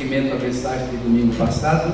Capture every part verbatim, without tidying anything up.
prosseguimento à mensagem de domingo passado,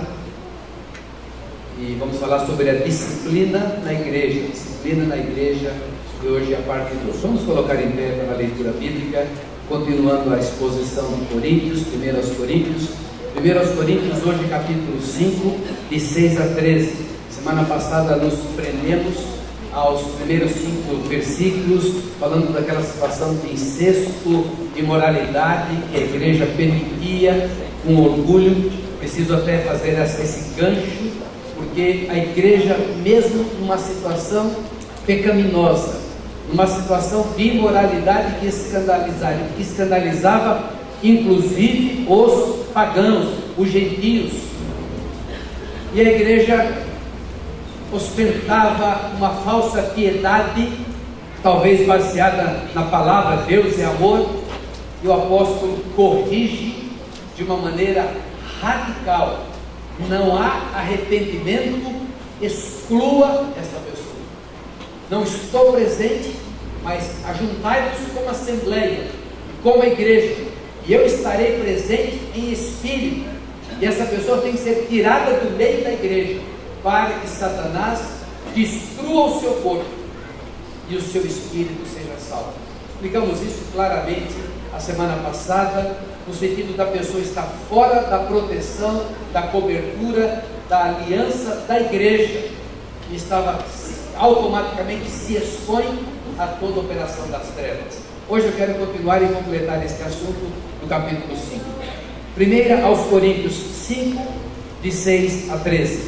e vamos falar sobre a disciplina na igreja. Disciplina na igreja, e hoje é a parte dois. Vamos colocar em pé para a leitura bíblica, continuando a exposição de Coríntios, primeiro aos Coríntios. primeiro aos Coríntios, hoje capítulo cinco, de seis a treze. Semana passada nos prendemos aos primeiros cinco versículos, falando daquela situação de incesto, de imoralidade que a igreja permitia com orgulho. Preciso até fazer esse gancho, porque a igreja, mesmo numa situação pecaminosa, numa situação de imoralidade que escandalizava, que escandalizava inclusive os pagãos, os gentios, e a igreja ostentava uma falsa piedade, talvez baseada na palavra Deus é amor, e o apóstolo corrige de uma maneira radical: não há arrependimento, exclua essa pessoa. Não estou presente, mas ajuntai-vos como assembleia, como igreja, e eu estarei presente em espírito, e essa pessoa tem que ser tirada do meio da igreja, para que Satanás destrua o seu corpo e o seu espírito seja salvo. Explicamos isso claramente a semana passada, no sentido da pessoa estar fora da proteção, da cobertura, da aliança da igreja, e estava automaticamente se expõe a toda a operação das trevas. Hoje eu quero continuar e completar este assunto no capítulo cinco. Primeira aos Coríntios cinco, de seis a treze.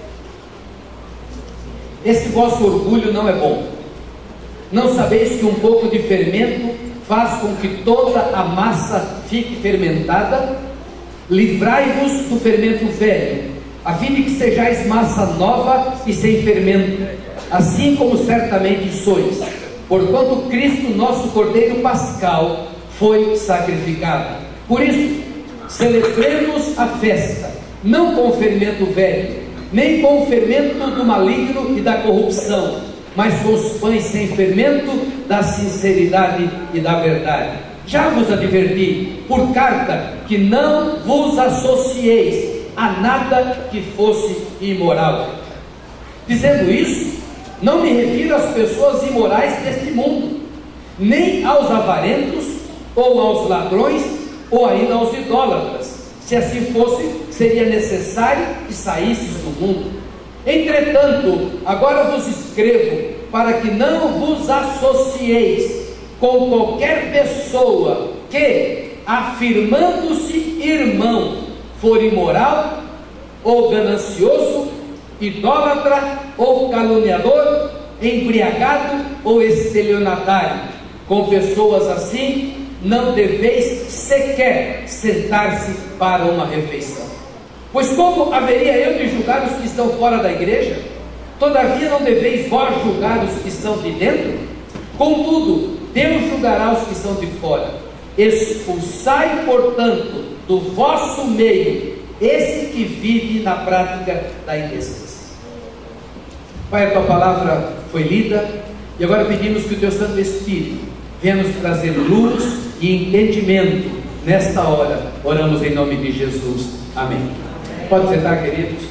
Esse vosso orgulho não é bom. Não sabeis que um pouco de fermento faz com que toda a massa fique fermentada? Livrai-vos do fermento velho, a fim de que sejais massa nova e sem fermento, assim como certamente sois. Porquanto Cristo, nosso Cordeiro Pascal, foi sacrificado. Por isso, celebremos a festa, não com o fermento velho, nem com o fermento do maligno e da corrupção, mas com os pães sem fermento da sinceridade e da verdade. Já vos adverti por carta que não vos associeis a nada que fosse imoral. Dizendo isso, não me refiro às pessoas imorais deste mundo, nem aos avarentos, ou aos ladrões, ou ainda aos idólatras. Se assim fosse, seria necessário que saísseis do mundo. Entretanto, agora vos escrevo para que não vos associeis com qualquer pessoa que, afirmando-se irmão, for imoral, ou ganancioso, idólatra, ou caluniador, embriagado ou estelionatário. Com pessoas assim não deveis sequer sentar-se para uma refeição. Pois como haveria eu de julgar os que estão fora da igreja? Todavia não deveis vós julgar os que estão de dentro? Contudo, Deus julgará os que estão de fora. Expulsai, portanto, do vosso meio esse que vive na prática da indecência. Pai, a tua palavra foi lida, e agora pedimos que o teu Santo Espírito venha nos trazer luz e entendimento nesta hora. Oramos em nome de Jesus. Amém. Pode sentar, queridos.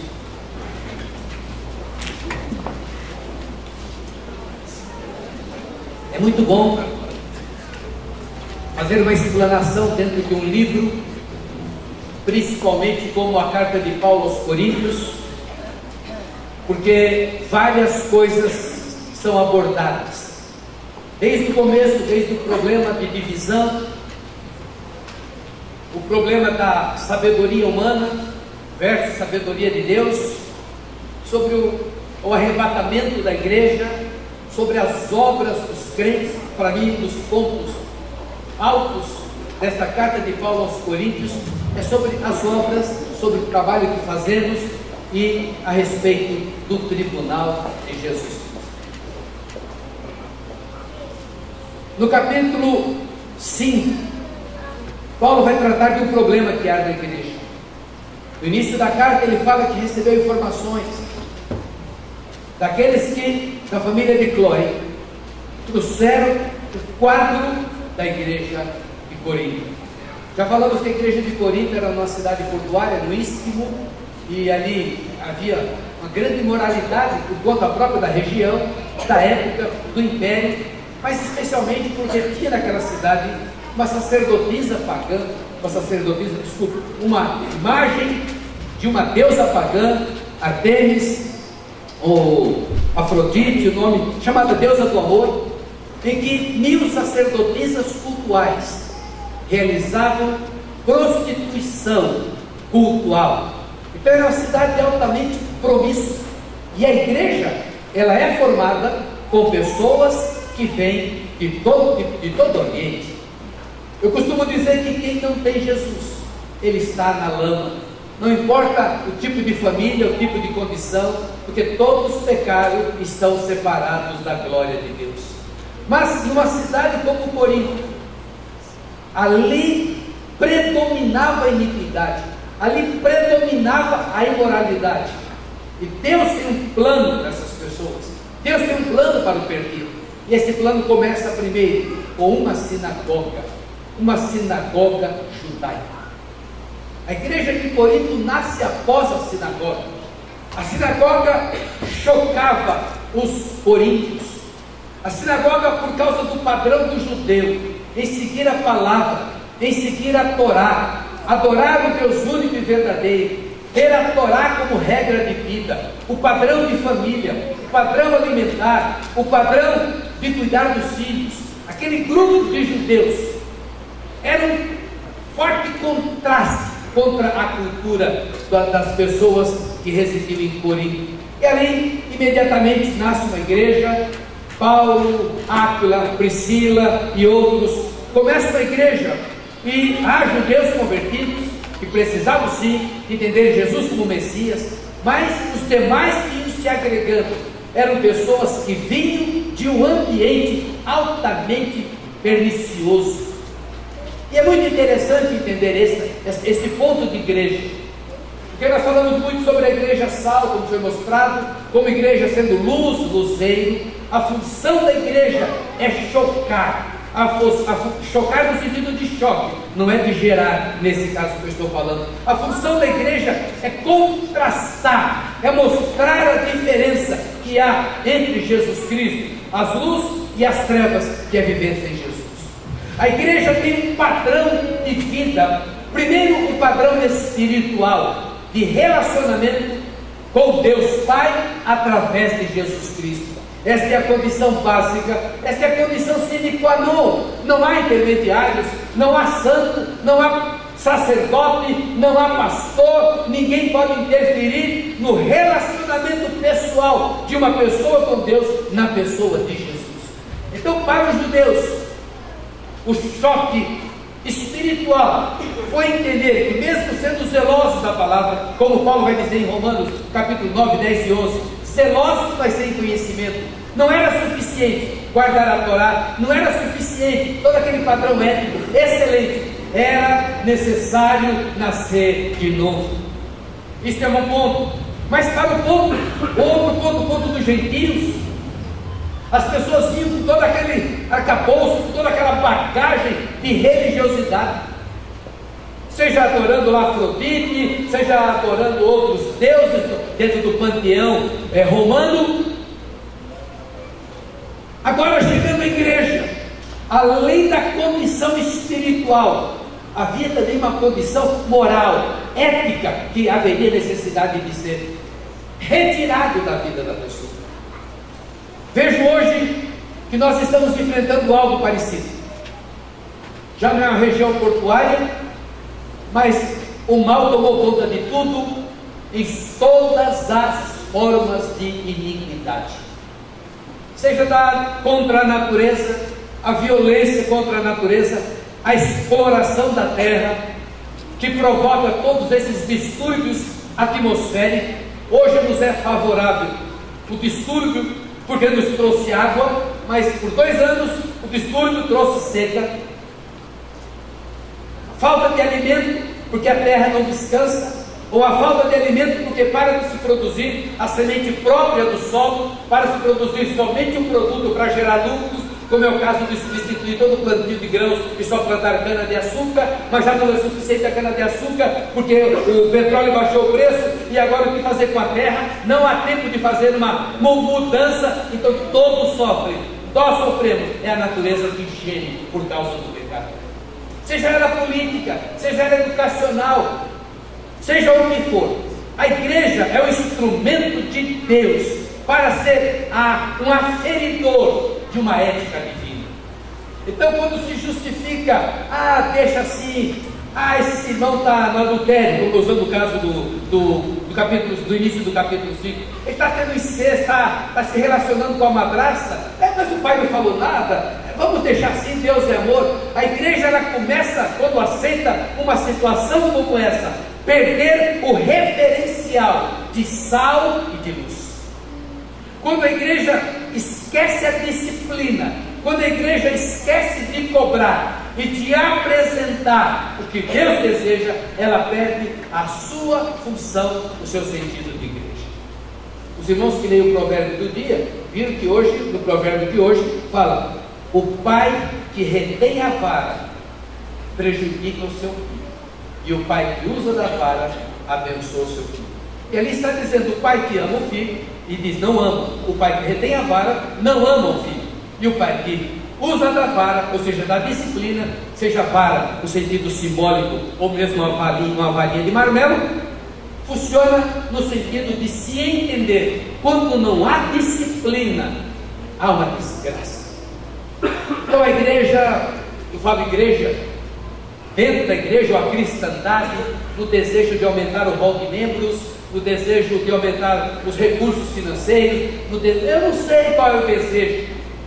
É muito bom fazer uma explanação dentro de um livro, principalmente como a carta de Paulo aos Coríntios, porque várias coisas são abordadas. Desde o começo, desde o problema de divisão, o problema da sabedoria humana versus sabedoria de Deus, sobre o, o arrebatamento da igreja, sobre as obras dos crentes. Para mim, dos pontos altos desta carta de Paulo aos Coríntios é sobre as obras, sobre o trabalho que fazemos e a respeito do tribunal de Jesus. No capítulo cinco, Paulo vai tratar de um problema que há na igreja. No início da carta ele fala que recebeu informações daqueles que, da família de Cloé, trouxeram o quadro da igreja de Corinto. Já falamos que a igreja de Corinto era uma cidade portuária, no Istmo, e ali havia uma grande imoralidade por conta própria da região, da época, do império, mas especialmente porque tinha naquela cidade uma sacerdotisa pagã, uma sacerdotisa, desculpa, uma imagem de uma deusa pagã, Artemis, ou Afrodite, o nome, chamada deusa do amor, em que mil sacerdotisas cultuais realizavam prostituição cultual. Então era uma cidade altamente promíscua, e a igreja, ela é formada com pessoas que vêm de todo, de, de todo o ambiente. Eu costumo dizer que quem não tem Jesus, ele está na lama. Não importa o tipo de família, o tipo de condição, porque todos pecaram e estão separados da glória de Deus. Mas numa cidade como Corinto, ali predominava a iniquidade, ali predominava a imoralidade. E Deus tem um plano para essas pessoas. Deus tem um plano para o perdido. E esse plano começa primeiro com uma sinagoga, uma sinagoga judaica. A igreja de Corinto nasce após a sinagoga. A sinagoga chocava os coríntios. A sinagoga, por causa do padrão do judeu, em seguir a palavra, em seguir a Torá, adorar o Deus único e verdadeiro, ter a Torá como regra de vida, o padrão de família, o padrão alimentar, o padrão de cuidar dos filhos. Aquele grupo de judeus era um forte contraste contra a cultura das pessoas que residiam em Corinto. E ali imediatamente nasce uma igreja. Paulo, Áquila, Priscila e outros começam a igreja, e há judeus convertidos que precisavam sim entender Jesus como Messias, mas os demais que iam se agregando eram pessoas que vinham de um ambiente altamente pernicioso. E é muito interessante entender esse, esse ponto de igreja, porque nós falamos muito sobre a igreja sal, como foi mostrado, como igreja sendo luz, luzeiro. A função da igreja é chocar, a, a, chocar no sentido de choque, não é de gerar, nesse caso que eu estou falando. A função da igreja é contrastar, é mostrar a diferença que há entre Jesus Cristo, as luzes e as trevas, que é viver sem Jesus. A igreja tem um padrão de vida, primeiro o padrão espiritual, de relacionamento com Deus Pai através de Jesus Cristo. Esta é a condição básica, esta é a condição sine qua non. Não há intermediários, não há santo, não há sacerdote, não há pastor, ninguém pode interferir no relacionamento pessoal de uma pessoa com Deus, na pessoa de Jesus. Então, para os judeus, o choque espiritual foi entender que, mesmo sendo zelosos da palavra, como Paulo vai dizer em Romanos capítulo nove, dez e onze, zelosos, mas sem conhecimento, não era suficiente guardar a Torá, não era suficiente todo aquele padrão ético excelente, era necessário nascer de novo. Isso é um ponto. Mas para o ponto, outro ponto, o ponto dos gentios, as pessoas vinham com todo aquele arcabouço, com toda aquela bagagem de religiosidade, seja adorando Afrodite, seja adorando outros deuses dentro do panteão é, romano. Agora, chegando à igreja, além da condição espiritual, havia também uma condição moral, ética, que haveria necessidade de ser retirado da vida da pessoa. Vejo hoje que nós estamos enfrentando algo parecido. Já não é uma região portuária, mas o mal tomou conta de tudo, em todas as formas de iniquidade, seja da, contra a natureza, a violência contra a natureza, a exploração da terra, que provoca todos esses distúrbios atmosféricos. Hoje nos é favorável o distúrbio, porque nos trouxe água, mas por dois anos o distúrbio trouxe seca, a falta de alimento, porque a terra não descansa, ou a falta de alimento, porque para de se produzir a semente própria do solo, para se produzir somente um produto para gerar lucros, como é o caso de substituir todo o plantio de grãos e só plantar cana-de-açúcar, mas já não é suficiente a cana-de-açúcar, porque o petróleo baixou o preço, e agora o que fazer com a terra? Não há tempo de fazer uma mudança, então todos sofrem, nós sofremos, é a natureza que geme por causa do pecado. Seja ela política, seja ela educacional, seja o que for, a igreja é o instrumento de Deus para ser a, um aferidor de uma ética divina. Então, quando se justifica, ah, deixa assim, ah, esse irmão está no adultério, usando o caso do, do, do, capítulo, do início do capítulo cinco, ele está tendo incesto, está, está se relacionando com a madrasta, é, mas o pai não falou nada, vamos deixar assim, Deus é amor. A igreja, ela começa, quando aceita uma situação como essa, perder o referencial de sal e de luz. Quando a igreja esquece a disciplina, quando a igreja esquece de cobrar e de apresentar o que Deus deseja, ela perde a sua função, o seu sentido de igreja. Os irmãos que leem o provérbio do dia, viram que hoje, no provérbio de hoje, fala: o pai que retém a vara prejudica o seu filho, e o pai que usa da vara abençoa o seu filho. E ali está dizendo: o pai que ama o filho, e diz não ama. O pai que retém a vara não ama o filho. E o pai que usa da vara, ou seja, da disciplina, seja vara no sentido simbólico, ou mesmo uma varinha, uma varinha de marmelo, funciona no sentido de se entender. Quando não há disciplina, há uma desgraça. Então a igreja, eu falo igreja, dentro da igreja, ou a cristandade, no desejo de aumentar o rol de membros, no desejo de aumentar os recursos financeiros, no de... eu não sei qual é o desejo,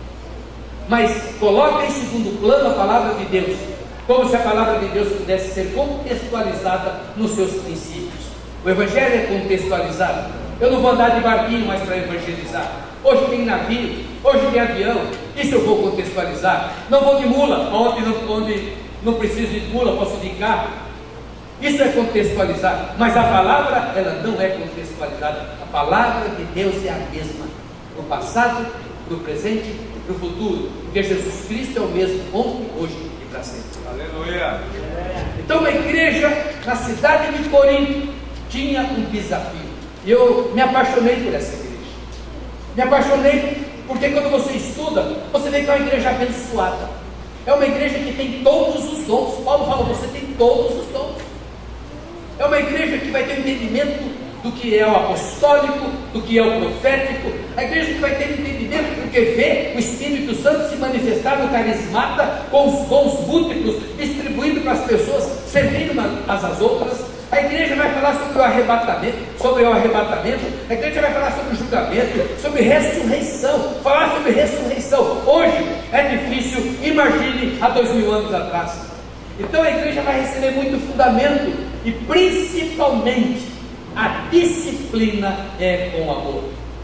mas coloca em segundo plano a palavra de Deus, como se a palavra de Deus pudesse ser contextualizada nos seus princípios. O evangelho é contextualizado. Eu não vou andar de barquinho mais para evangelizar. Hoje tem navio, hoje tem avião, isso eu vou contextualizar. Não vou de mula, onde não, onde não preciso de mula, posso de carro. Isso é contextualizar, mas a palavra, ela não é contextualizada. A palavra de Deus é a mesma, no passado, no presente e para o futuro, porque Jesus Cristo é o mesmo ontem, hoje e para sempre. Aleluia! Então a igreja na cidade de Corinto tinha um desafio, e eu me apaixonei por essa igreja. Me apaixonei porque quando você estuda, você vê que é uma igreja abençoada, é uma igreja que tem todos os dons. Paulo fala: você tem todos os dons. É uma igreja que vai ter entendimento do que é o apostólico, do que é o profético. A igreja que vai ter entendimento porque vê o Espírito Santo se manifestar no carismata, com os dons múltiplos, distribuindo para as pessoas, servindo umas às outras. A igreja vai falar sobre o arrebatamento, sobre o arrebatamento. A igreja vai falar sobre o julgamento, sobre ressurreição, falar sobre ressurreição. Hoje é difícil, imagine há dois mil anos atrás. Então a igreja vai receber muito fundamento, e principalmente a disciplina é com amor.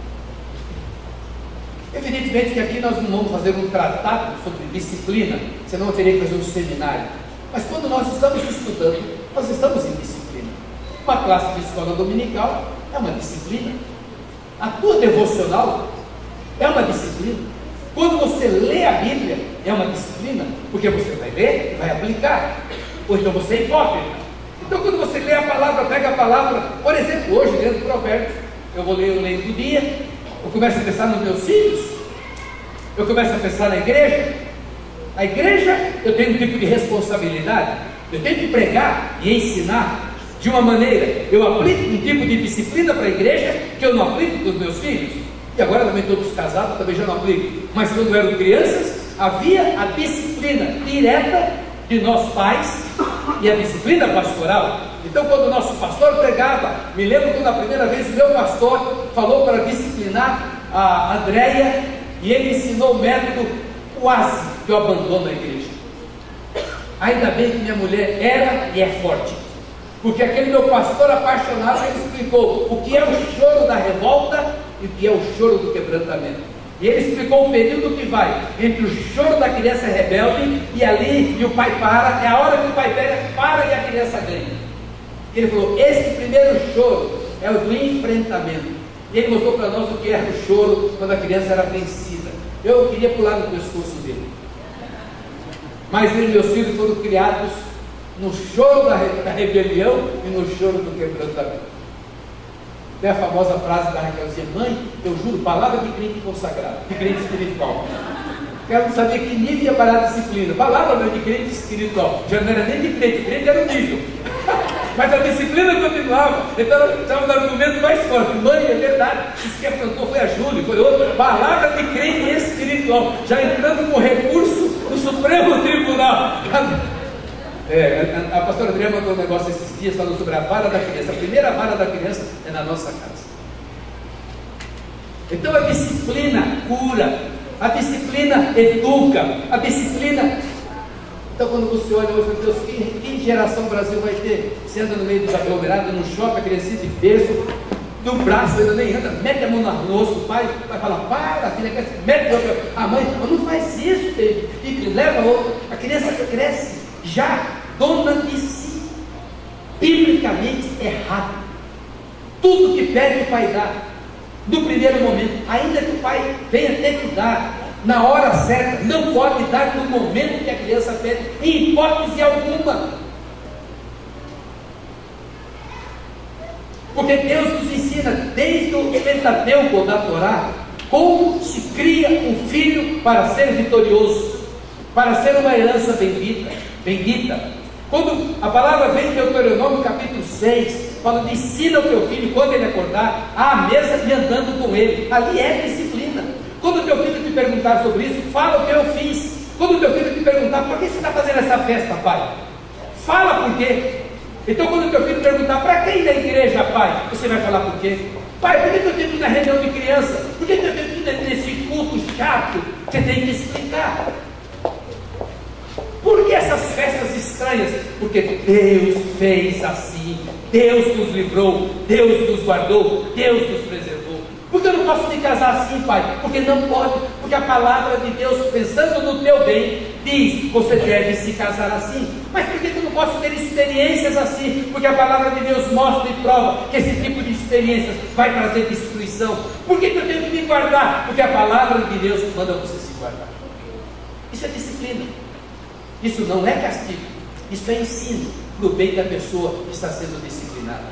Evidentemente que aqui nós não vamos fazer um tratado sobre disciplina, senão eu teria que fazer um seminário. Mas quando nós estamos estudando, nós estamos em disciplina. Uma classe de escola dominical é uma disciplina. A tua devocional é uma disciplina. Quando você lê a Bíblia, é uma disciplina, porque você vai ler e vai aplicar. Ou então você é hipócrita. Então quando você lê a palavra, pega a palavra, por exemplo, hoje dentro do provérbio, eu vou ler o leio do dia, eu começo a pensar nos meus filhos, eu começo a pensar na igreja. A igreja, eu tenho um tipo de responsabilidade, eu tenho que pregar e ensinar de uma maneira, eu aplico um tipo de disciplina para a igreja que eu não aplico para os meus filhos. E agora também todos casados, também já não aplico. Mas quando eram crianças, havia a disciplina direta de nós pais e a disciplina pastoral. Então quando o nosso pastor pregava, me lembro quando a primeira vez o meu pastor falou para disciplinar a Andréia, e ele ensinou o método quase que eu abandono a igreja. Ainda bem que minha mulher era e é forte, porque aquele meu pastor apaixonado, ele explicou o que é o choro da revolta e o que é o choro do quebrantamento. E ele explicou o período que vai entre o choro da criança rebelde e ali, e o pai para, é a hora que o pai pega, para e a criança ganha. E ele falou: esse primeiro choro é o do enfrentamento. E ele mostrou para nós o que era o choro quando a criança era vencida. Eu queria pular no pescoço dele. Mas ele e meus filhos foram criados no choro da, da rebelião e no choro do quebrantamento. Tem a famosa frase da Raquelzinha: mãe, eu juro, palavra de crente consagrado, de crente espiritual. Ela não sabia que nível ia parar a disciplina. Palavra de crente espiritual. Já não era nem de crente, crente era o nível. Mas a disciplina continuava. Então ela estava no argumento mais forte. Mãe, é verdade. Isso que cantou foi a Júlia, foi outra. Palavra de crente espiritual. Já entrando com recurso no Supremo Tribunal. É, a, a pastora Adriana mandou um negócio esses dias falando sobre a vara da criança. A primeira vara da criança é na nossa casa. Então a disciplina cura, a disciplina educa, a disciplina. Então quando você olha hoje, meu Deus, que, que geração o Brasil vai ter? Você anda no meio dos aglomerados, no shopping, crescido de berço, do braço ainda nem anda, mete a mão no osso, o pai vai falar: para, filha, mete a mãe, não faz isso, filho, e leva outro. A criança cresce já dona de si, biblicamente errado. Tudo que pede o pai dá, no primeiro momento, ainda que o pai venha ter que dar na hora certa, não pode dar no momento que a criança pede, em hipótese alguma. Porque Deus nos ensina desde o Pentateuco da Torá como se cria um filho para ser vitorioso, para ser uma herança bendita. bendita. Quando a palavra vem em Deuteronômio capítulo seis, fala de ensina o teu filho quando ele acordar à mesa e andando com ele. Ali é disciplina. Quando o teu filho te perguntar sobre isso, fala o que eu fiz. Quando o teu filho te perguntar: por que você está fazendo essa festa, pai? Fala por quê. Então quando o teu filho perguntar: para quem da igreja, pai? Você vai falar por quê? Pai, por que eu tenho que ir na reunião de criança? Por que eu tenho que ir nesse culto chato? Você tem que explicar. Por que essas festas estranhas? Porque Deus fez assim, Deus nos livrou, Deus nos guardou, Deus nos preservou. Por que eu não posso me casar assim, pai? Porque não pode, porque a palavra de Deus, pensando no teu bem, diz: você deve se casar assim. Mas por que eu não posso ter experiências assim? Porque a palavra de Deus mostra e prova que esse tipo de experiências vai trazer destruição. Por que eu tenho que me guardar? Porque a palavra de Deus manda você se guardar. Isso é disciplina. Isso não é castigo, isso é ensino para o bem da pessoa que está sendo disciplinada.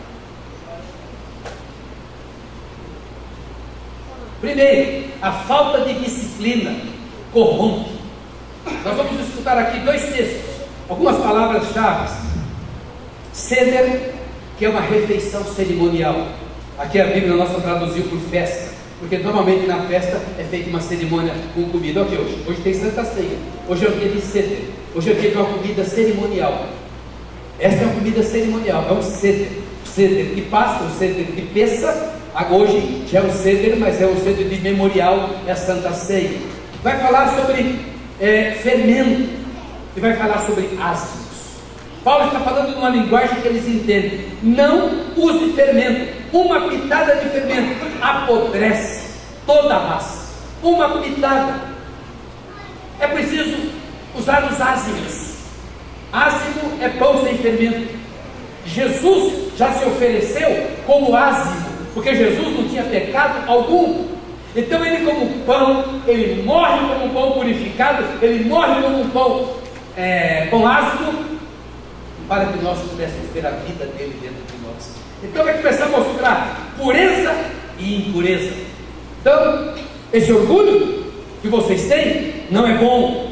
Primeiro, a falta de disciplina corrompe. Nós vamos escutar aqui dois textos, algumas palavras-chave. Seder, que é uma refeição cerimonial. Aqui a Bíblia nossa traduziu por festa, porque normalmente na festa é feita uma cerimônia com comida. Olha aqui hoje, hoje tem Santa Ceia, hoje é o dia de Seder, hoje é o dia de uma comida cerimonial. Esta é uma comida cerimonial, é um Seder, Seder de Páscoa, o Seder de Pessa. Hoje já é o Seder, mas é o Seder de memorial, é a Santa Ceia. Vai falar sobre é, fermento, e vai falar sobre ácidos. Paulo está falando numa linguagem que eles entendem. Não use fermento. Uma pitada de fermento apodrece toda a massa. Uma pitada. É preciso usar os ázimos. Ázimo é pão sem fermento. Jesus já se ofereceu como ázimo, porque Jesus não tinha pecado algum. Então ele, como pão, ele morre como um pão purificado, ele morre como um pão, é, pão ácido, para que nós pudéssemos ter a vida dele dentro de nós. Então vai começar a mostrar pureza e impureza. Então, esse orgulho que vocês têm não é bom.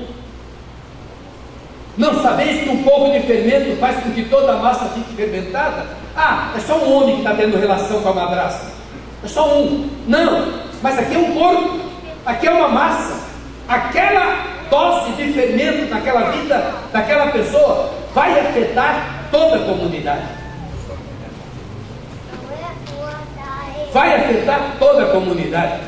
Não sabeis que um pouco de fermento faz com que toda a massa fique fermentada? Ah, é só um homem que está tendo relação com a madrasta. É só um. Não, mas aqui é um corpo, aqui é uma massa. Aquela dose de fermento naquela vida daquela pessoa vai afetar toda a comunidade. Vai afetar toda a comunidade.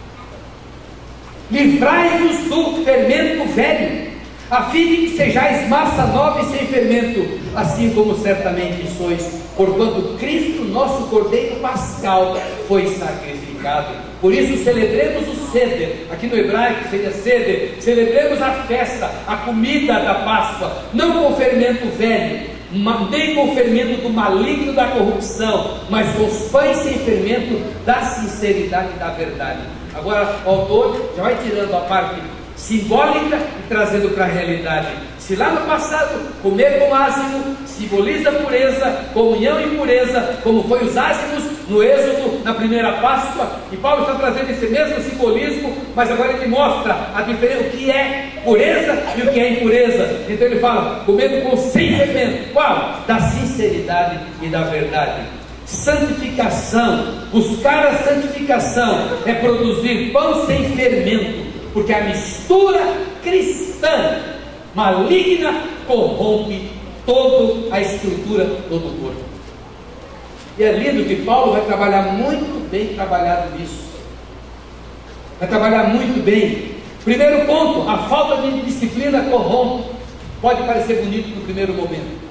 Livrai-vos do fermento velho, a fim de que sejais massa nova e sem fermento, assim como certamente sois, porquanto Cristo, nosso Cordeiro Pascal, foi sacrificado. Por isso celebremos o Seder, aqui no hebraico seria Seder, celebremos a festa, a comida da Páscoa, não com fermento velho, nem com o fermento do maligno da corrupção, mas com os pães sem fermento da sinceridade e da verdade. Agora o autor já vai tirando a parte simbólica e trazendo para a realidade. Se lá no passado comer com ázimo simboliza pureza, comunhão e pureza, como foi os ázimos no Êxodo, na primeira Páscoa, e Paulo está trazendo esse mesmo simbolismo, mas agora ele mostra a diferença, o que é pureza e o que é impureza. Então ele fala, comendo com sem fermento. Qual? Da sinceridade e da verdade. Santificação, buscar a santificação é produzir pão sem fermento, porque a mistura cristã maligna corrompe toda a estrutura do corpo. E é lindo que Paulo vai trabalhar muito bem trabalhado nisso. Vai trabalhar muito bem. Primeiro ponto, a falta de disciplina corrompe. Pode parecer bonito no primeiro momento.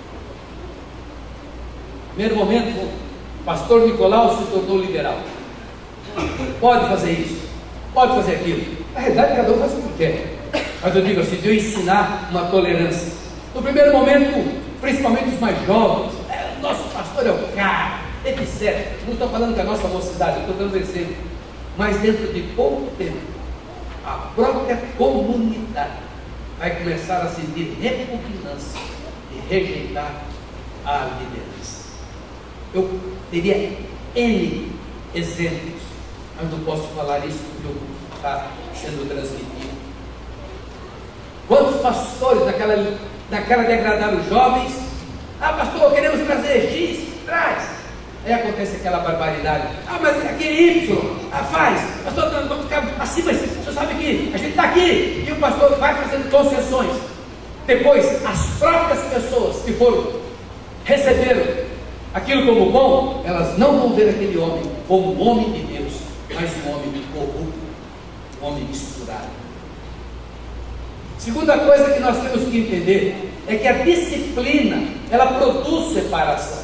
Primeiro momento, o pastor Nicolau se tornou liberal. Pode fazer isso, pode fazer aquilo. Na realidade, cada um faz o que quer. Mas eu digo assim, de eu ensinar uma tolerância. No primeiro momento, principalmente os mais jovens, é, o nosso pastor é o cara, etcétera. Não estou falando da nossa mocidade, estou dando exemplo. Mas dentro de pouco tempo, a própria comunidade vai começar a sentir repugnância e rejeitar a liderança. Eu teria N exemplos, mas não posso falar isso porque está sendo transmitido. Quantos pastores naquela, naquela de agradar os jovens, ah pastor, queremos trazer X, traz. Aí acontece aquela barbaridade, ah mas aquele Y, ah faz, pastor, vamos ficar assim, mas o senhor sabe que a gente está aqui, e o pastor vai fazendo concessões. Depois, as próprias pessoas que foram, receberam aquilo como bom, elas não vão ver aquele homem como um homem de Deus, mas um homem corrupto, um homem misturado. Segunda coisa que nós temos que entender é que a disciplina, ela produz separação.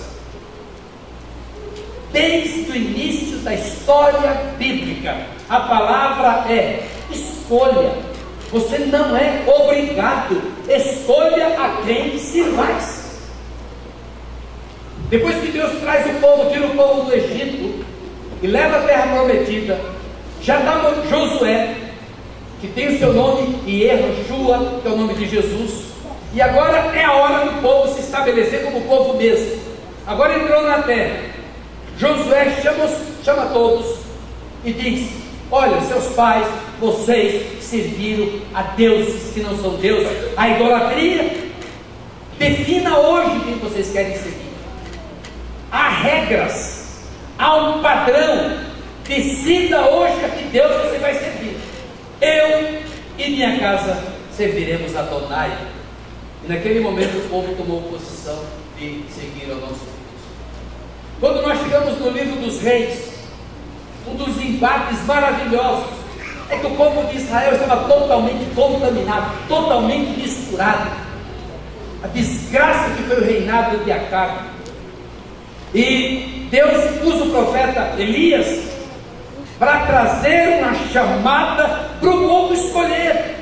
Desde o início da história bíblica, a palavra é escolha. Você não é obrigado, escolha a quem sirvais. Depois que Deus traz o povo, tira o povo do Egito e leva a terra prometida, já dá Josué, que tem o seu nome, e Yeshua, que é o nome de Jesus, e agora é a hora do povo se estabelecer como povo mesmo. Agora entrou na terra. Josué chama, chama todos e diz: olha, seus pais, vocês serviram a deuses que não são deuses, a idolatria. Defina hoje quem vocês querem seguir. Há regras, há um padrão. Decida hoje a que Deus você vai servir. Eu e minha casa serviremos a Adonai. E naquele momento o povo tomou posição de seguir ao nosso Deus. Quando nós chegamos no livro dos reis, um dos embates maravilhosos é que o povo de Israel estava totalmente contaminado, totalmente misturado. A desgraça que foi o reinado de Acabe. E Deus usa o profeta Elias para trazer uma chamada para o povo escolher.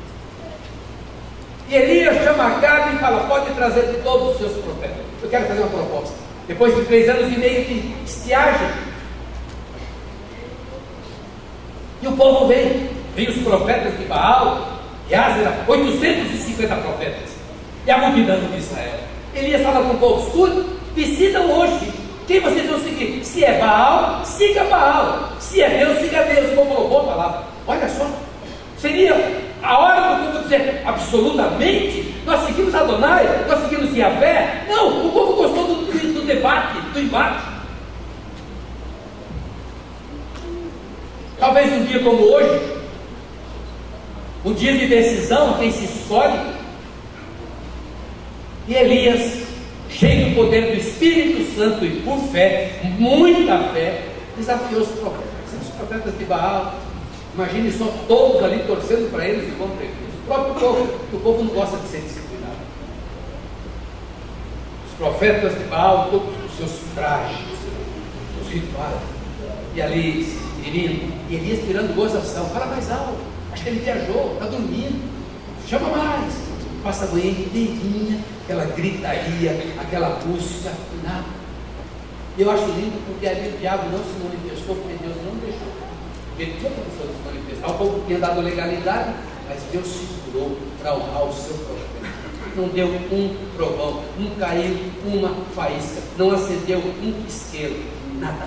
E Elias chama Acabe e fala: pode trazer todos os seus profetas. Eu quero fazer uma proposta. Depois de três anos e meio de estiagem, e o povo vem, vem os profetas de Baal e Ázera, oitocentos e cinquenta profetas, e a multidão de Israel. Elias fala com o povo: escuta, decidam hoje quem vocês vão seguir. Se é Baal, siga Baal. Se é Deus, siga Deus. O povo falou: boa palavra. Olha só, seria a hora do povo dizer absolutamente: nós seguimos Adonai, nós seguimos Yahvé. Não, o povo gostou do, do debate, do embate. Talvez um dia como hoje, um dia de decisão, quem se escolhe. E Elias, cheio do poder do Espírito Santo e por fé, muita fé, desafiou os profetas. Os profetas de Baal, imagine só todos ali torcendo para eles e contra eles. O próprio povo, o povo não gosta de ser disciplinado. Os profetas de Baal, todos os seus trajes, os rituais, e ali se dirindo, e Elias tirando gozação: fala mais alto, acho que ele viajou, está dormindo, chama mais, passa a banheira inteirinha, aquela gritaria, aquela busca, nada. E eu acho lindo porque ali o diabo não se manifestou, porque Deus não deixou. Ele tinha condição de se manifestar, o povo tinha dado legalidade, mas Deus segurou para honrar o seu profeta. Não deu um trovão, não caiu uma faísca, não acendeu um isqueiro, nada.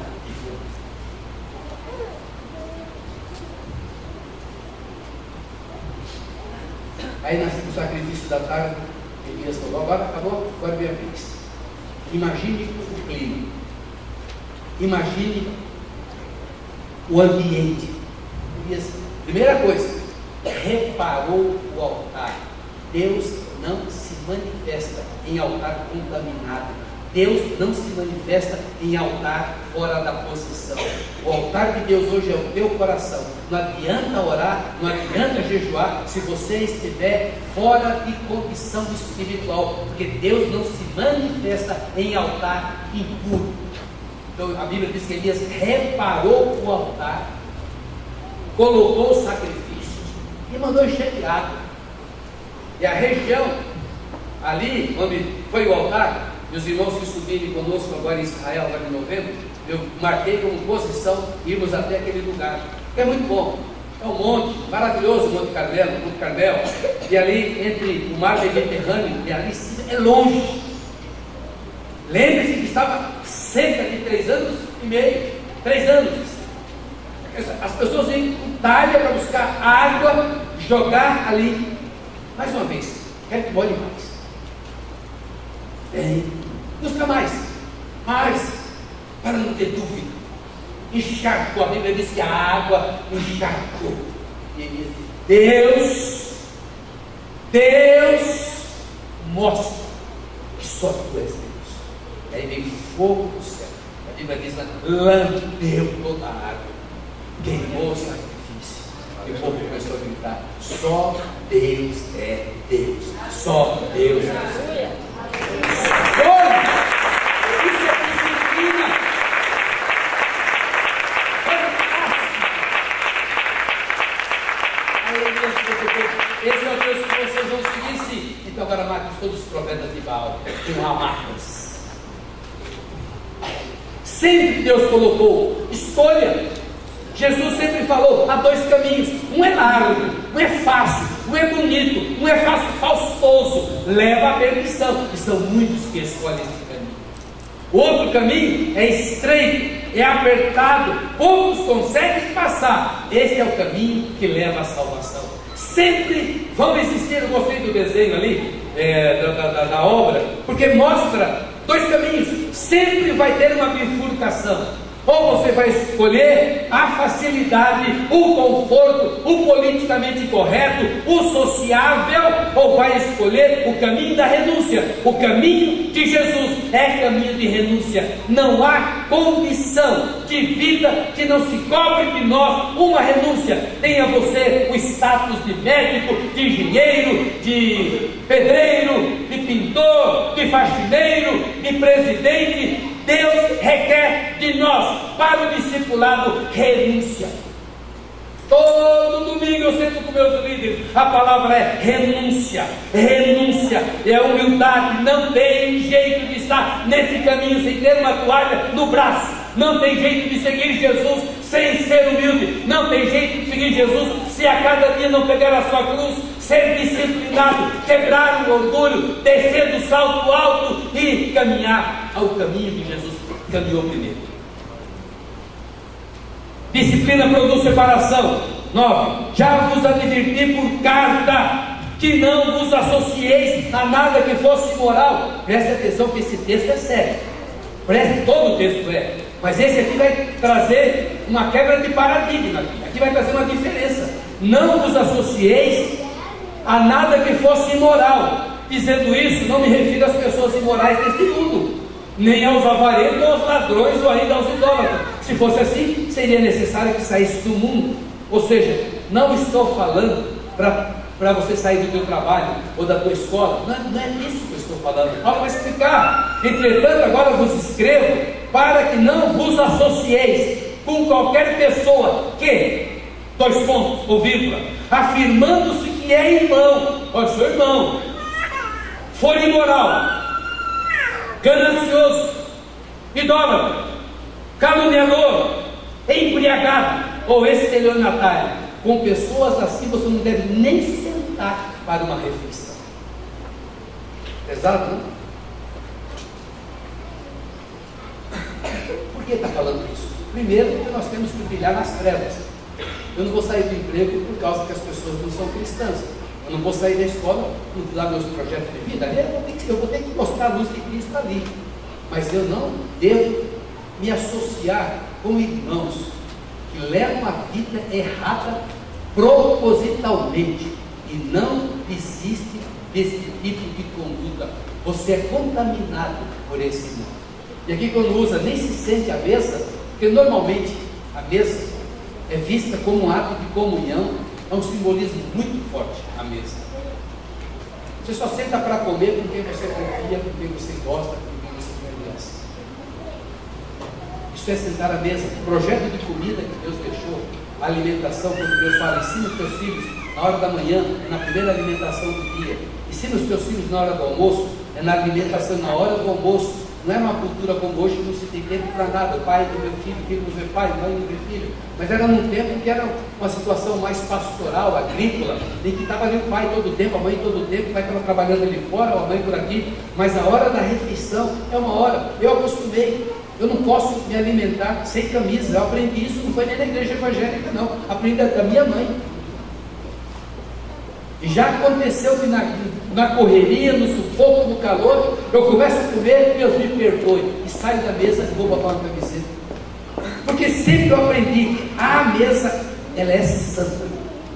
Aí no sacrifício da tarde, Elias falou: agora acabou, agora vem a vez. Imagine o clima, imagine o ambiente. Elias, primeira coisa, reparou o altar. Deus não se manifesta em altar contaminado. Deus não se manifesta em altar fora da posição. O altar de Deus hoje é o teu coração. Não adianta orar, não adianta jejuar se você estiver fora de condição espiritual, porque Deus não se manifesta em altar impuro. Então a Bíblia diz que Elias reparou o altar, colocou os sacrifícios e mandou encher de água. E a região ali onde foi o altar, e os irmãos que subirem conosco agora em Israel, agora em novembro, eu marquei como posição irmos até aquele lugar. É muito bom. É um monte maravilhoso, Monte Carmelo, Monte Carmel. E ali entre o mar Mediterrâneo e ali é longe. Lembre-se que estava cerca de três anos e meio. Três anos. As pessoas vêm com talha para buscar água, jogar ali. Mais uma vez, quero que molhe mais. Vem, busca mais, mais, para não ter dúvida. Encharcou, a Bíblia diz que a água encharcou. E ele diz: Deus, Deus, mostra que só tu és Deus. E aí veio fogo do céu. A Bíblia diz: lambeu toda a água, queimou o sacrifício. E o povo começou a gritar: só Deus é Deus, só Deus é Deus. Olha, isso é disciplina. Esse é o Deus que vocês vão seguir, sim. Então agora matem todos os profetas de Baal, que não há marcas. Sempre Deus colocou escolha. Jesus sempre falou: há dois caminhos, um é largo, um é fácil, um é bonito, um é fácil, faustoso, leva à perdição, e são muitos que escolhem esse caminho. O outro caminho é estreito, é apertado, poucos conseguem passar. Esse é o caminho que leva à salvação. Sempre vão existir, eu gostei do desenho ali, é, da, da, da obra, porque mostra dois caminhos, sempre vai ter uma bifurcação. Ou você vai escolher a facilidade, o conforto, o politicamente correto, o sociável, ou vai escolher o caminho da renúncia. O caminho de Jesus é caminho de renúncia. Não há condição de vida que não se cobre de nós uma renúncia. Tenha você o status de médico, de engenheiro, de pedreiro, de pintor, de faxineiro, de presidente. Deus requer de nós, para o discipulado, renúncia. Todo domingo eu sento com meus líderes, a palavra é renúncia, renúncia, é humildade. Não tem jeito de estar nesse caminho sem ter uma toalha no braço. Não tem jeito de seguir Jesus sem ser humilde. Não tem jeito de seguir Jesus se a cada dia não pegar a sua cruz, ser disciplinado, quebrar o orgulho, descer do salto alto e caminhar ao caminho que Jesus caminhou primeiro. Disciplina produz separação. nove. Já vos adverti por carta que não vos associeis a nada que fosse imoral. Preste atenção que esse texto é sério. Preste, todo o texto é. Mas esse aqui vai trazer uma quebra de paradigma. Aqui, aqui vai trazer uma diferença. Não vos associeis a nada que fosse imoral. Dizendo isso, não me refiro às pessoas imorais deste mundo, nem aos avarentos, ou aos ladrões, ou ainda aos idólatras. Se fosse assim, seria necessário que saísse do mundo. Ou seja, não estou falando para você sair do teu trabalho ou da tua escola. Não é, não é isso que eu estou falando. Paulo vai explicar. Entretanto, agora vos escrevo para que não vos associeis com qualquer pessoa que, dois pontos ou vírgula, afirmando-se que é irmão, pode ser irmão, for imoral, ganancioso, idólatra, caluniador, embriagado ou estelionatário, com pessoas assim você não deve nem sentar para uma refeição. Pesado, não? Por que está falando isso? Primeiro, porque nós temos que brilhar nas trevas. Eu não vou sair do emprego por causa que as pessoas não são cristãs. Eu não vou sair da escola, não dar meus projetos de vida. Eu vou, ter que, eu vou ter que mostrar a luz de Cristo ali. Mas eu não devo me associar com irmãos que levam uma vida errada propositalmente. E não existe desse tipo de conduta. Você é contaminado por esse irmão. E aqui quando usa, nem se sente à mesa, porque normalmente a mesa é vista como um ato de comunhão, é um simbolismo muito forte a mesa. Você só senta para comer com quem você confia, com quem você gosta, com quem você conhece. Isso é sentar à mesa. O projeto de comida que Deus deixou, a alimentação, quando Deus fala, ensina os teus filhos na hora da manhã, na primeira alimentação do dia. Ensina os teus filhos na hora do almoço, é na alimentação na hora do almoço. Não é uma cultura como hoje que não se tem tempo para nada. O pai não vê filho, filho não vê pai, mãe não vê filho. Mas era num tempo que era uma situação mais pastoral, agrícola, em que estava ali o pai todo o tempo, a mãe todo o tempo, o pai estava trabalhando ali fora, a mãe por aqui. Mas a hora da refeição é uma hora. Eu acostumei. Eu não posso me alimentar sem camisa. Eu aprendi isso, não foi nem na igreja evangélica, não. Aprendi da minha mãe. E já aconteceu que na, na correria, no sufoco, no calor, eu começo a comer, Deus me perdoe, e saio da mesa e vou botar uma camiseta. Porque sempre eu aprendi que a mesa, ela é santa.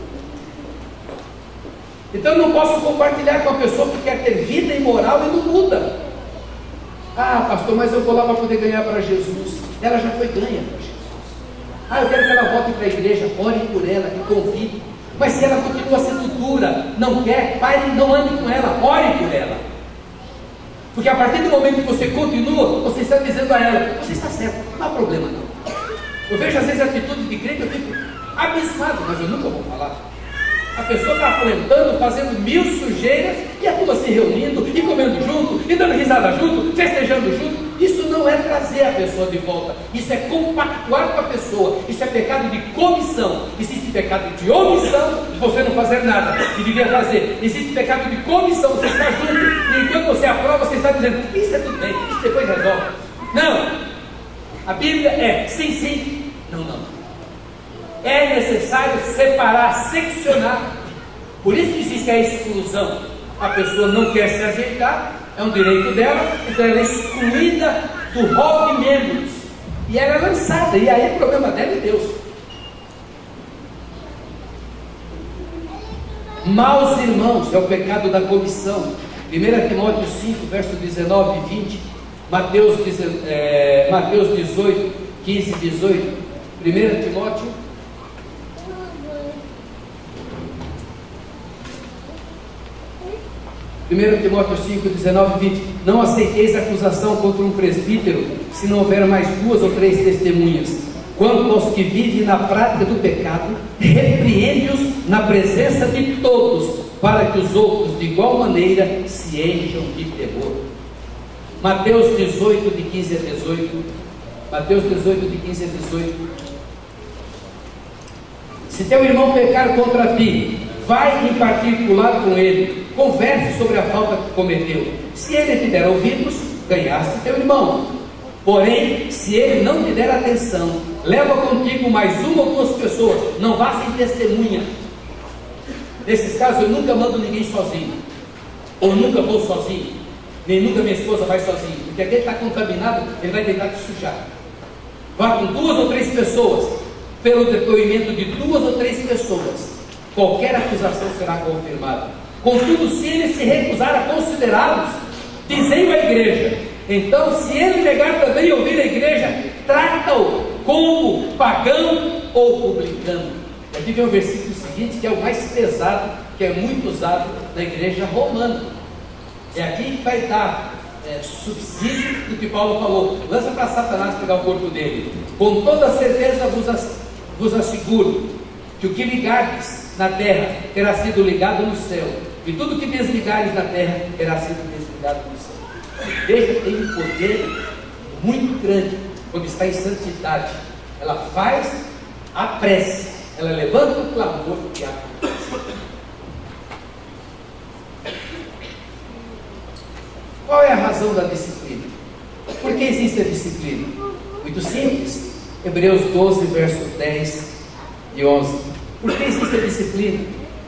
Então eu não posso compartilhar com a pessoa que quer ter vida imoral e não muda. Ah, pastor, mas eu vou lá para poder ganhar para Jesus. Ela já foi ganha para Jesus. Ah, eu quero que ela volte para a igreja, ore por ela, que convide. Mas se ela continua sendo dura, não quer, pare, não ande com ela, ore por ela. Porque a partir do momento que você continua, você está dizendo a ela, você está certo, não há problema não. Eu vejo às vezes a atitude de crente, eu fico abismado, mas eu nunca vou falar. A pessoa está afrontando, fazendo mil sujeiras, e a turma se reunindo, e comendo junto, e dando risada junto, festejando junto. Isso não é trazer a pessoa de volta, isso é compactuar com a pessoa. Isso é pecado de comissão. Existe pecado de omissão, de você não fazer nada e devia fazer. Existe pecado de comissão, você está junto, e enquanto você aprova, você está dizendo, isso é tudo bem, isso depois resolve. Não, a Bíblia é sim, sim, não, não. É necessário separar, seccionar. Por isso que existe a exclusão. A pessoa não quer se ajeitar, é um direito dela, então ela é excluída do rol de membros. E ela é lançada, e aí o problema dela é Deus. Maus irmãos, é o pecado da comissão. primeiro Timóteo cinco, verso dezenove e vinte. Mateus, é, Mateus dezoito, quinze e dezoito. primeiro Timóteo primeiro Timóteo cinco, dezenove e vinte. Não aceiteis acusação contra um presbítero, se não houver mais duas ou três testemunhas. Quanto aos que vivem na prática do pecado, repreende-os na presença de todos, para que os outros de igual maneira se encham de temor. Mateus dezoito, de quinze a dezoito. Mateus dezoito, de quinze a dezoito. Se teu irmão pecar contra ti, vai em particular com ele, converse sobre a falta que cometeu. Se ele te der ouvidos, ganhaste teu irmão. Porém, se ele não te der atenção, leva contigo mais uma ou duas pessoas, não vá sem testemunha. Nesses casos eu nunca mando ninguém sozinho, ou nunca vou sozinho, nem nunca minha esposa vai sozinha, porque aquele está contaminado, ele vai tentar te sujar. Vá com duas ou três pessoas. Pelo depoimento de duas ou três pessoas, qualquer acusação será confirmada. Contudo, se ele se recusar a considerá-los, dizei à igreja, então se ele negar também ouvir a igreja, trata-o como pagão ou publicano. Aqui vem o versículo seguinte, que é o mais pesado, que é muito usado na igreja romana. É aqui que vai dar é, subsídio do que Paulo falou. Lança para Satanás pegar o corpo dele. Com toda certeza vos, as, vos asseguro que o que ligardes na terra terá sido ligado no céu, e tudo que desligares na terra terá sido desligado. cuidado com isso. A igreja tem um poder muito grande quando está em santidade. Ela faz a prece, ela levanta o clamor e acontece. Qual é a razão da disciplina? Por que existe a disciplina? Muito simples. Hebreus doze, versos dez e onze. Por que existe a disciplina?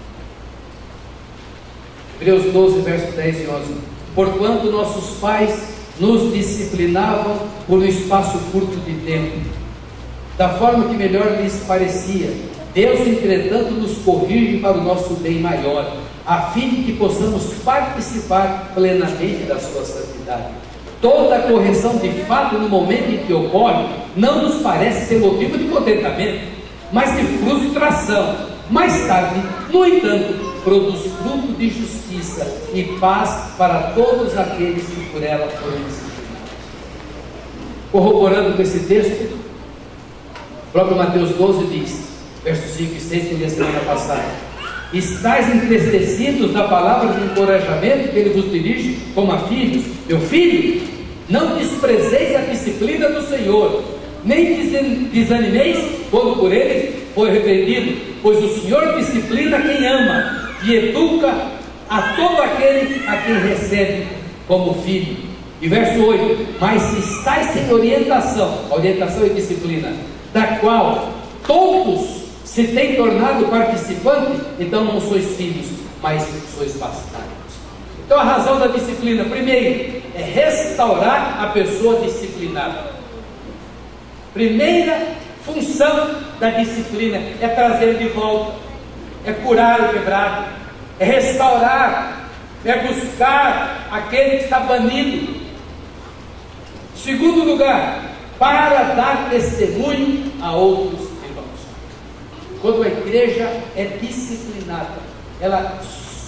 Hebreus doze, versos dez e onze. Porquanto nossos pais nos disciplinavam por um espaço curto de tempo, da forma que melhor lhes parecia. Deus, entretanto, nos corrige para o nosso bem maior, a fim de que possamos participar plenamente da sua santidade. Toda a correção de fato no momento em que ocorre não nos parece ser motivo de contentamento, mas de frustração. Mais tarde, no entanto, produz fruto de justiça e paz para todos aqueles que por ela foram disciplinados. Corroborando com esse texto, o próprio Mateus doze diz, versos cinco e seis, que eu li a semana passada: estais entristecidos da palavra de encorajamento que ele vos dirige como a filhos. Meu filho, não desprezeis a disciplina do Senhor, nem desanimeis quando por ele foi repreendido, pois o Senhor disciplina quem ama e educa a todo aquele a quem recebe como filho. E verso oito: mas se estáis sem orientação, orientação e disciplina, da qual todos se têm tornado participantes, então não sois filhos, mas sois bastardos. Então a razão da disciplina, primeiro, é restaurar a pessoa disciplinada. Primeira função da disciplina é trazer de volta, é curar o quebrado, é restaurar, é buscar aquele que está banido. Segundo lugar, para dar testemunho a outros irmãos. Quando a igreja é disciplinada, ela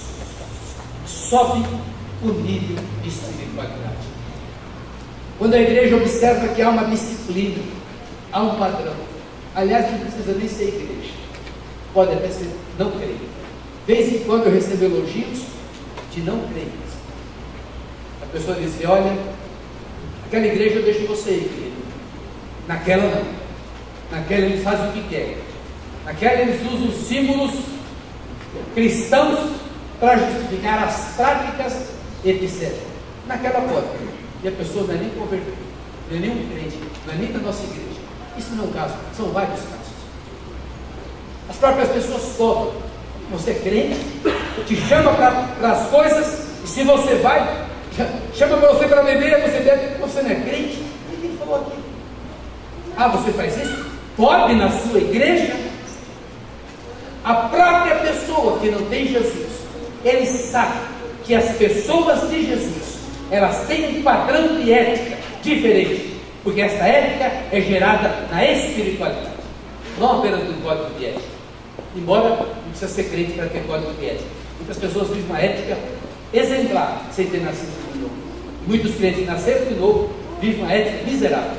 sobe o nível de espiritualidade. Quando a igreja observa que há uma disciplina, há um padrão. Aliás, não precisa nem ser igreja, pode até ser não crente. De vez em quando eu recebo elogios de não crentes. A pessoa diz assim: olha, aquela igreja eu deixo você ir, querido. Naquela não. Naquela eles fazem o que querem. Naquela eles usam símbolos cristãos para justificar as práticas, etcétera. Naquela pode. E a pessoa não é nem convertida, não é nem um crente, não é nem da nossa igreja. Isso não é um caso, são vários casos. As próprias pessoas cobram. Você é crente, te chama para as coisas, e se você vai, chama para você para beber, você bebe, você não é crente. Ninguém falou aqui. Ah, você faz isso? Pode na sua igreja? A própria pessoa que não tem Jesus, ele sabe que as pessoas de Jesus, elas têm um padrão de ética diferente, porque essa ética é gerada na espiritualidade, não apenas no código de ética. Embora não precisa ser crente para ter código de ética. Muitas pessoas vivem uma ética exemplar sem ter nascido de novo. Muitos crentes nasceram de novo, vivem uma ética miserável.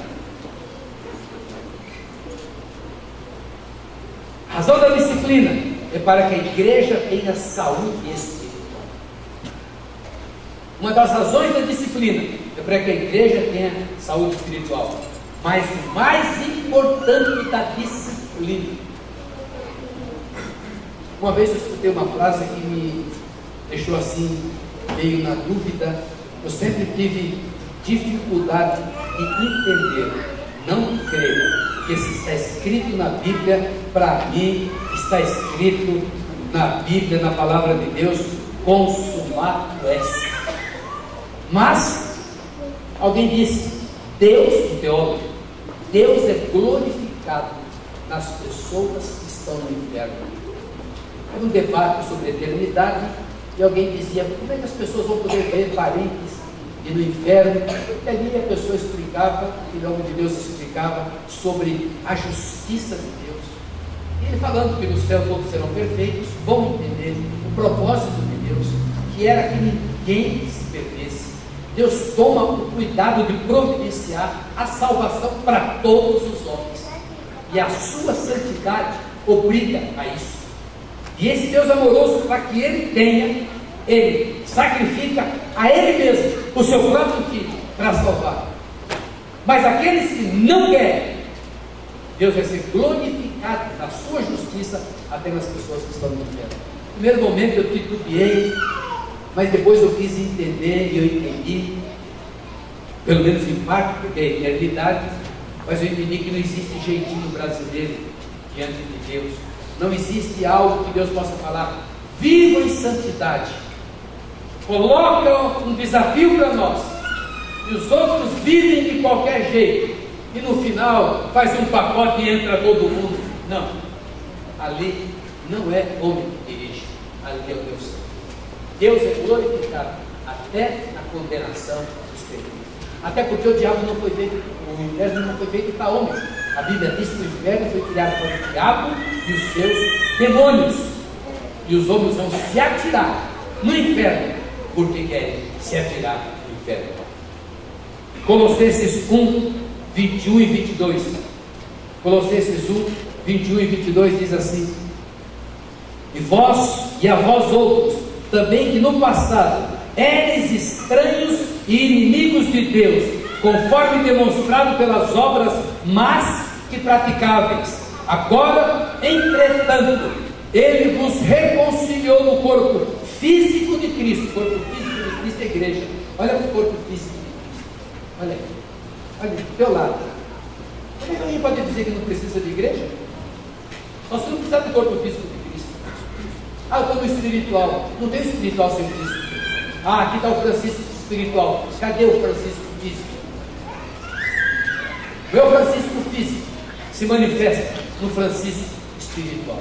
A razão da disciplina é para que a igreja tenha saúde espiritual. Uma das razões da disciplina é para que a igreja tenha saúde espiritual. Mas o mais importante da disciplina, uma vez eu escutei uma frase que me deixou assim, meio na dúvida. Eu sempre tive dificuldade de entender. Não creio que se está escrito na Bíblia, para mim está escrito na Bíblia, na palavra de Deus, consumado est. Mas alguém disse: Deus, o teólogo, Deus é glorificado nas pessoas que estão no inferno. Era um debate sobre eternidade, e alguém dizia: como é que as pessoas vão poder ver parentes e no inferno? E ali a pessoa explicava, em nome de Deus explicava sobre a justiça de Deus. E ele falando que no céu todos serão perfeitos, vão entender o propósito de Deus, que era que ninguém se perdesse. Deus toma o cuidado de providenciar a salvação para todos os homens, e a sua santidade obriga a isso. E esse Deus amoroso, para que Ele tenha Ele sacrifica a Ele mesmo, o seu próprio Filho, para salvar. Mas aqueles que não querem, Deus vai ser glorificado na sua justiça até nas pessoas que estão no inferno. No primeiro momento eu titubeei, mas depois eu quis entender e eu entendi, pelo menos em parte, porque é eternidade, mas eu entendi que não existe jeitinho brasileiro diante de Deus. Não existe algo que Deus possa falar, viva em santidade, coloca um desafio para nós, e os outros vivem de qualquer jeito, e no final faz um pacote e entra todo mundo. Não, ali não é homem que dirige, ali é o Deus Santo. Deus é glorificado até na condenação dos perdidos. Até porque o diabo não foi feito, o inferno não foi feito para homens. A Bíblia diz que o inferno foi criado para o diabo e os seus demônios. E os homens vão se atirar no inferno, porque querem se atirar no inferno. Colossenses um, vinte e um e vinte e dois. Colossenses um, vinte e um e vinte e dois diz assim: E vós, e a vós outros, também que no passado eres estranhos e inimigos de Deus, conforme demonstrado pelas obras más que praticáveis. Agora, entretanto, Ele vos reconciliou no corpo físico de Cristo. O corpo físico de Cristo é a igreja. Olha para o corpo físico de Cristo. Olha aí. Olha do teu lado. Como é que alguém pode dizer que não precisa de igreja? Nós não precisamos do corpo físico de Cristo. Ah, eu estou no espiritual. Não tem espiritual sem Cristo. Ah, aqui está o Francisco espiritual. Cadê o Francisco físico? O meu Francisco físico se manifesta no Francisco espiritual.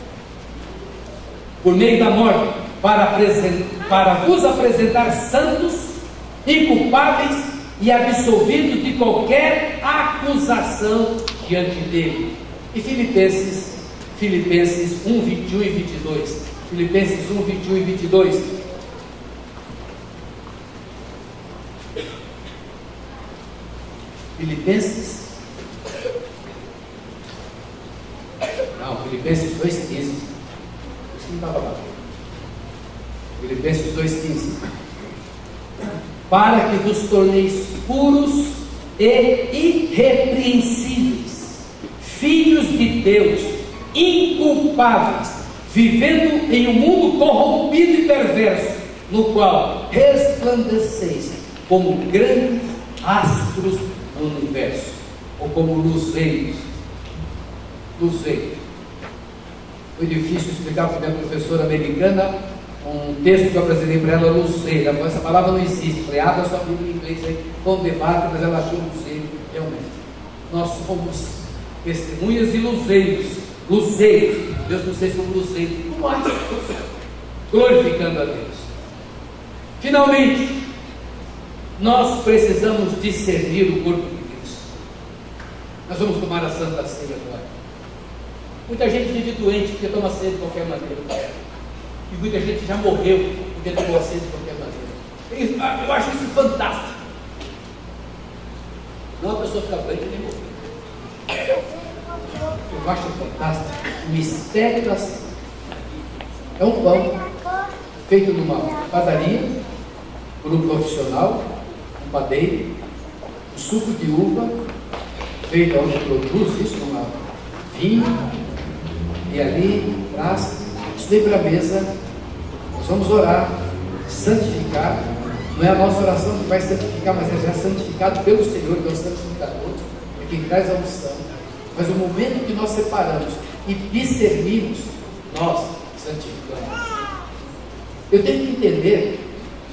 Por meio da morte, para, para vos apresentar santos, inculpáveis e absolvidos de qualquer acusação diante dele. E Filipenses, Filipenses um, vinte e um e vinte e dois. Filipenses um, vinte e um e vinte e dois. Filipenses, não, Filipenses dois, quinze. Isso não estava lá. Filipenses dois, quinze. Para que vos torneis puros e irrepreensíveis, filhos de Deus, inculpáveis, vivendo em um mundo corrompido e perverso, no qual resplandeceis como grandes astros no universo, ou como luzeiros. Luzeiros. Foi difícil explicar para a minha professora americana um texto que eu apresentei para ela, luzeiro. Essa palavra não existe. Falei, abra sua Bíblia em inglês aí, com debate, mas ela achou luzeiro, realmente. Nós somos testemunhas e luzeiros. Luzeiros. Deus nos fez como luzeiro, como astros, glorificando a Deus. Finalmente, nós precisamos discernir o corpo de Cristo. Nós vamos tomar a Santa Ceia agora. Muita gente vive doente porque toma ceia de qualquer maneira. E muita gente já morreu porque tomou a ceia de qualquer maneira. Eu acho isso fantástico. Não a pessoa fica branca nem morrer. Eu acho fantástico o mistério da ceia. É um pão feito numa padaria por um profissional, um padeiro, um suco de uva feito onde produz isso, numa vinho, e ali traz, isso vem para a mesa. Nós vamos orar, santificar. Não é a nossa oração que vai santificar, mas é já santificado pelo Senhor, que é o santificador, é quem traz a unção. Mas o momento que nós separamos e discernimos, nós santificamos. Eu tenho que entender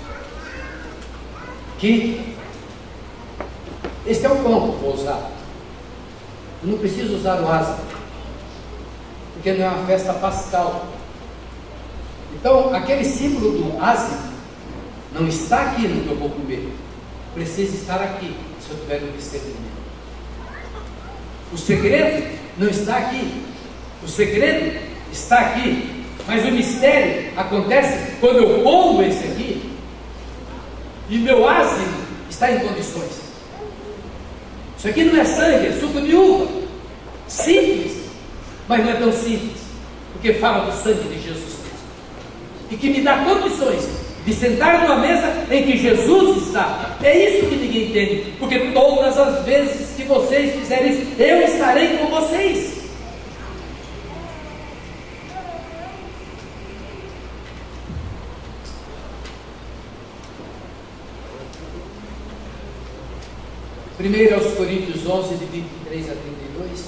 que este é o pão que eu vou usar. Eu não preciso usar o asa, porque não é uma festa pascal. Então, aquele símbolo do asa não está aqui no que eu vou comer. Precisa estar aqui, se eu tiver o discernimento. O segredo não está aqui. O segredo está aqui. Mas o mistério acontece quando eu como esse aqui e meu ázimo está em condições. Isso aqui não é sangue, é suco de uva. Simples, mas não é tão simples, porque fala do sangue de Jesus Cristo, e que me dá condições de sentar numa mesa em que Jesus está. É isso que ninguém entende, porque todas as vezes que vocês fizerem isso, eu estarei com vocês. primeiro aos Coríntios onze, de vinte e três a trinta e dois,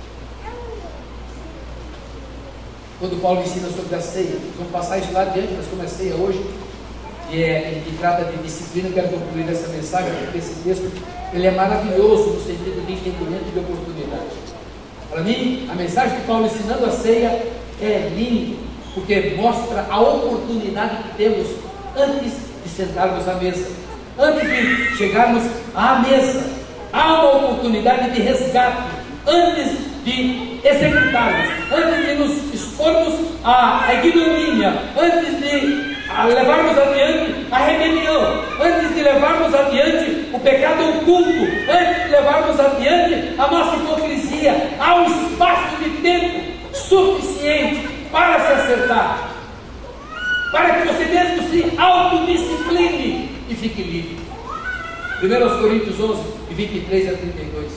quando Paulo ensina sobre a ceia. Vamos passar isso lá adiante, mas como é ceia hoje, e é, que trata de disciplina, eu quero concluir essa mensagem, porque esse texto ele é maravilhoso no sentido de entendimento e de oportunidade. Para mim, a mensagem de Paulo ensinando a ceia é linda, porque mostra a oportunidade que temos antes de sentarmos à mesa, antes de chegarmos à mesa. Há uma oportunidade de resgate antes de executarmos, antes de nos expormos à ignomínia, antes de levarmos adiante a rebelião, antes de levarmos adiante o pecado oculto, antes de levarmos adiante a nossa hipocrisia. Há um espaço de tempo suficiente para se acertar, para que você mesmo se autodiscipline e fique livre. primeiro aos Coríntios onze, de vinte e três a trinta e dois.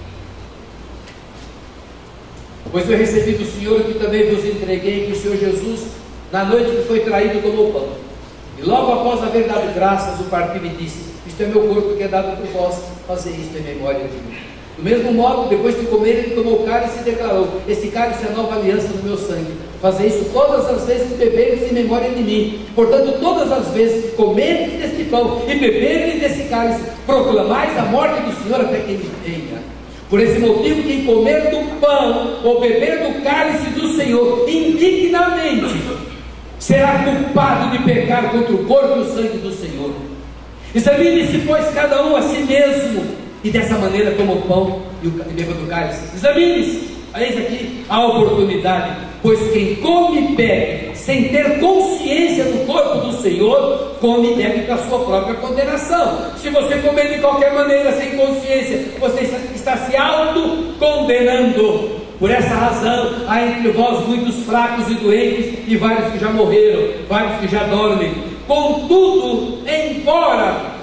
Pois eu recebi do Senhor o que também vos entreguei, que o Senhor Jesus, na noite que foi traído, tomou pão, e logo após haver dado graças, o partiu e disse: isto é meu corpo que é dado por vós, fazei isto em memória de mim. Do mesmo modo, depois de comer, ele tomou o cálice e declarou: este cálice é a nova aliança no meu sangue, fazei isso todas as vezes que beberes em memória de mim. Portanto, todas as vezes que comerdes deste pão e beberdes desse cálice, proclamais a morte do Senhor até que ele venha. Por esse motivo, quem comer do pão ou beber do cálice do Senhor indignamente será culpado de pecar contra o corpo e o sangue do Senhor. Examine-se, pois, cada um a si mesmo, e dessa maneira coma o pão e beba do cálice. Examine-se. Eis aqui a oportunidade, pois quem come e bebe sem ter consciência do corpo do Senhor, come e bebe para a sua própria condenação. Se você comer de qualquer maneira, sem consciência, você está se autocondenando. Por essa razão, há entre vós muitos fracos e doentes, e vários que já morreram, vários que já dormem. Contudo, embora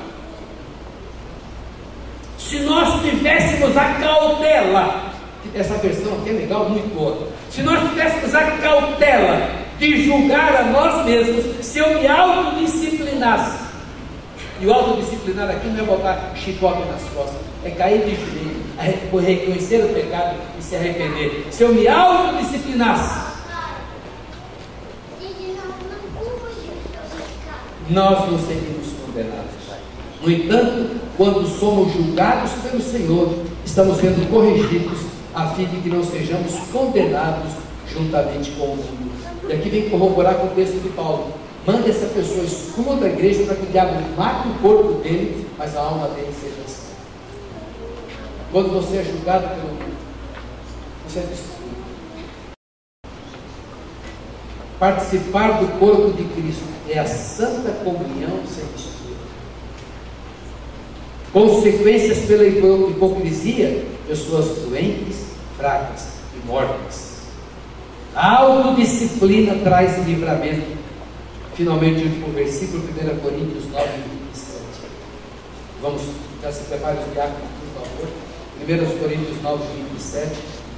se nós tivéssemos a cautela, essa versão aqui é legal, muito boa, se nós tivéssemos a cautela de julgar a nós mesmos, se eu me autodisciplinasse, e o autodisciplinar aqui não é botar chicote nas costas, é cair de joelho, é reconhecer o pecado e se arrepender. Se eu me autodisciplinasse, nós não seríamos condenados. No entanto, quando somos julgados pelo Senhor, estamos sendo corrigidos, a fim de que não sejamos condenados juntamente com o mundo. E aqui vem corroborar com o texto de Paulo: manda essa pessoa exclua da igreja para que o diabo mate o corpo dele, mas a alma dele seja assim. Quando você é julgado pelo mundo, você é destruído. Participar do corpo de Cristo é a santa comunhão sem destruir. Consequências pela hipocrisia: pessoas doentes, fracas e mortas. A autodisciplina traz livramento. Finalmente, o último versículo, primeiro Coríntios nove, vinte e sete. Vamos, já se prepare os diáconos, por favor. primeiro Coríntios nove, vinte e sete.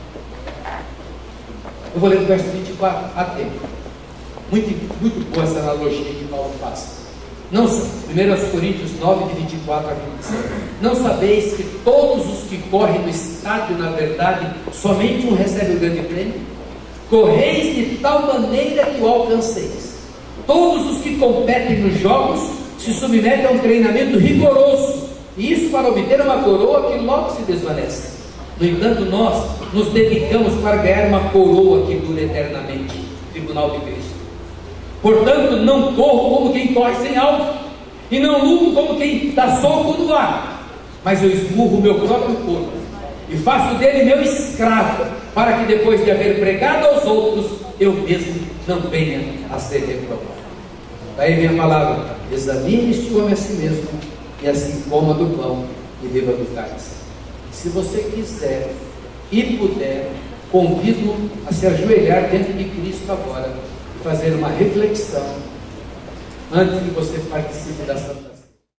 Eu vou ler do verso vinte e quatro, há tempo. Muito, muito boa essa analogia que Paulo faz. Não, primeiro Coríntios nove, de vinte e quatro a vinte e sete. Não sabeis que todos os que correm no estádio, na verdade, somente um recebe o grande prêmio? Correis de tal maneira que o alcanceis. Todos os que competem nos jogos se submetem a um treinamento rigoroso, e isso para obter uma coroa que logo se desvanece. No entanto, nós nos dedicamos para ganhar uma coroa que dura eternamente, tribunal de Cristo. Portanto, não corro como quem corre sem alvo, e não luto como quem dá soco no ar, mas eu esmurro o meu próprio corpo e faço dele meu escravo, para que depois de haver pregado aos outros, eu mesmo não venha a ser reprovado. Daí vem a palavra: examine-se o homem a si mesmo, e assim coma do pão e beba do cálice. Se você quiser e puder, convido a se ajoelhar diante de Cristo agora, fazer uma reflexão antes que você participe da Santa Ceia.